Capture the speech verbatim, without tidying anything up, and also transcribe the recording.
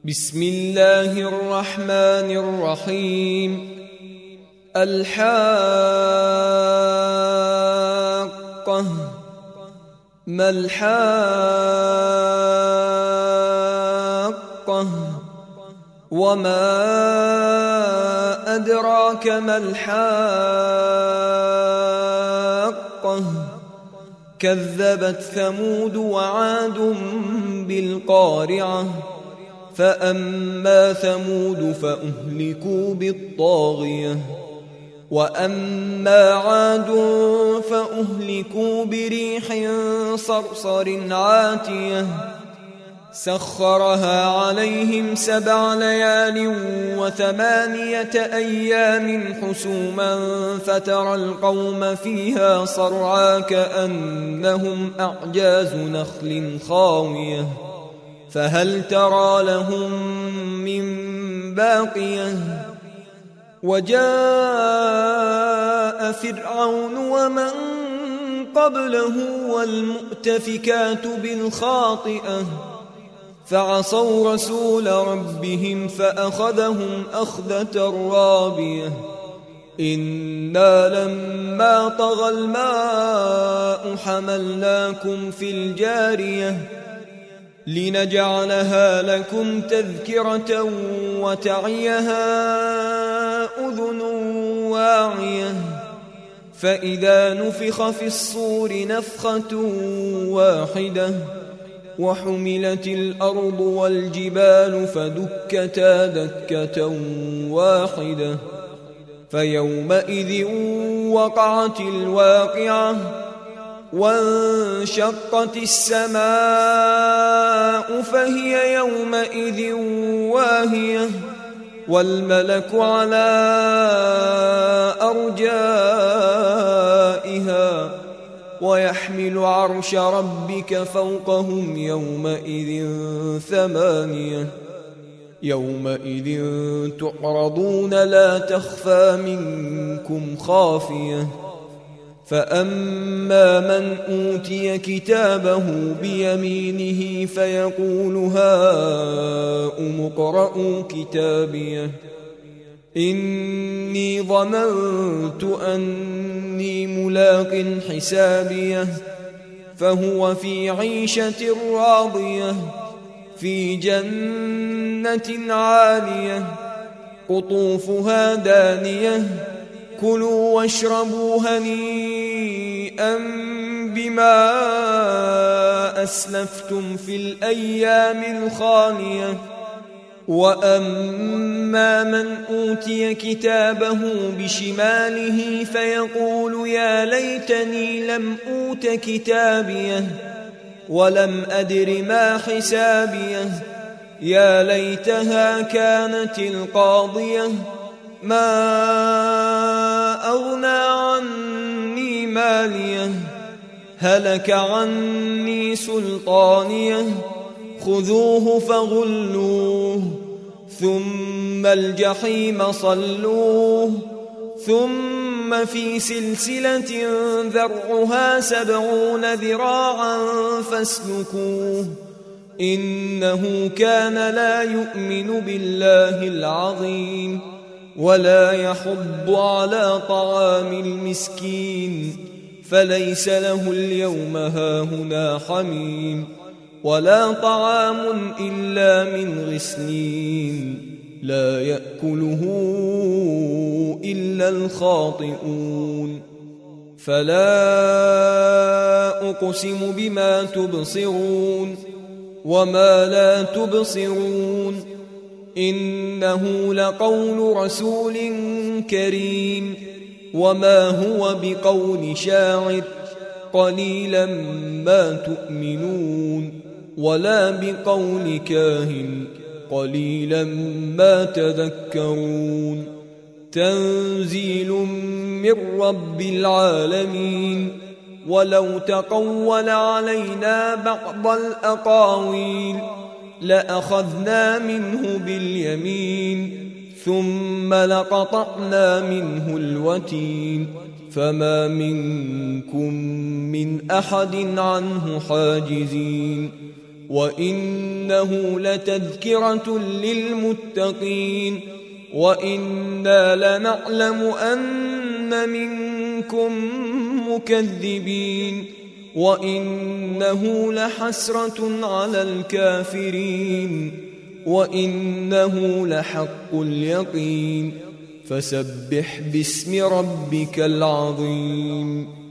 بسم الله الرحمن الرحيم. الحاقة ما الحاقة وما أدراك ما الحاقة كذبت ثمود وعاد بالقارعة فأما ثمود فأهلكوا بالطاغية وأما عاد فأهلكوا بريح صرصر عاتية سخرها عليهم سبع ليال وثمانية أيام حسوما فترى القوم فيها صرعى كأنهم أعجاز نخل خاوية فهل ترى لهم من باقية وجاء فرعون ومن قبله والمؤتفكات بالخاطئة فعصوا رسول ربهم فأخذهم أخذة رابية إنا لما طغى الماء حملناكم في الجارية لنجعلها لكم تذكرة وتعيها أذن واعية فإذا نفخ في الصور نفخة واحدة وحملت الأرض والجبال فدكتا دكة واحدة فيومئذ وقعت الواقعة وانشقت السماء فهي يومئذ واهية والملك على أرجائها ويحمل عرش ربك فوقهم يومئذ ثمانية يومئذ تعرضون لا تخفى منكم خافية فأما من أوتي كتابه بيمينه فيقول هاؤم اقرءوا كتابيه إني ظننت أني ملاق حسابيه فهو في عيشة راضية في جنة عالية قطوفها دانية كلوا واشربوا هنيئا بما أسلفتم في الأيام الخالية وأما من أوتي كتابه بشماله فيقول يا ليتني لم أوت كتابيه ولم أدر ما حسابيه يا ليتها كانت القاضية ما أغنى عني ماليه هلك عني سلطانيه خذوه فغلوه ثم الجحيم صلوه ثم في سلسلة ذرعها سبعون ذراعا فاسلكوه إنه كان لا يؤمن بالله العظيم ولا يحض على طعام المسكين فليس له اليوم هاهنا حميم ولا طعام إلا من غسلين لا يأكله إلا الخاطئون فلا أقسم بما تبصرون وما لا تبصرون إنه لقول رسول كريم وما هو بقول شاعر قليلا ما تؤمنون ولا بقول كاهن قليلا ما تذكرون تنزيل من رب العالمين ولو تقول علينا بعض الأقاويل لأخذنا منه باليمين ثم لقطعنا منه الوتين فما منكم من أحد عنه حاجزين وإنه لتذكرة للمتقين وإنا لنعلم أن منكم مكذبين وإنه لحسرة على الكافرين وإنه لحق اليقين فسبح باسم ربك العظيم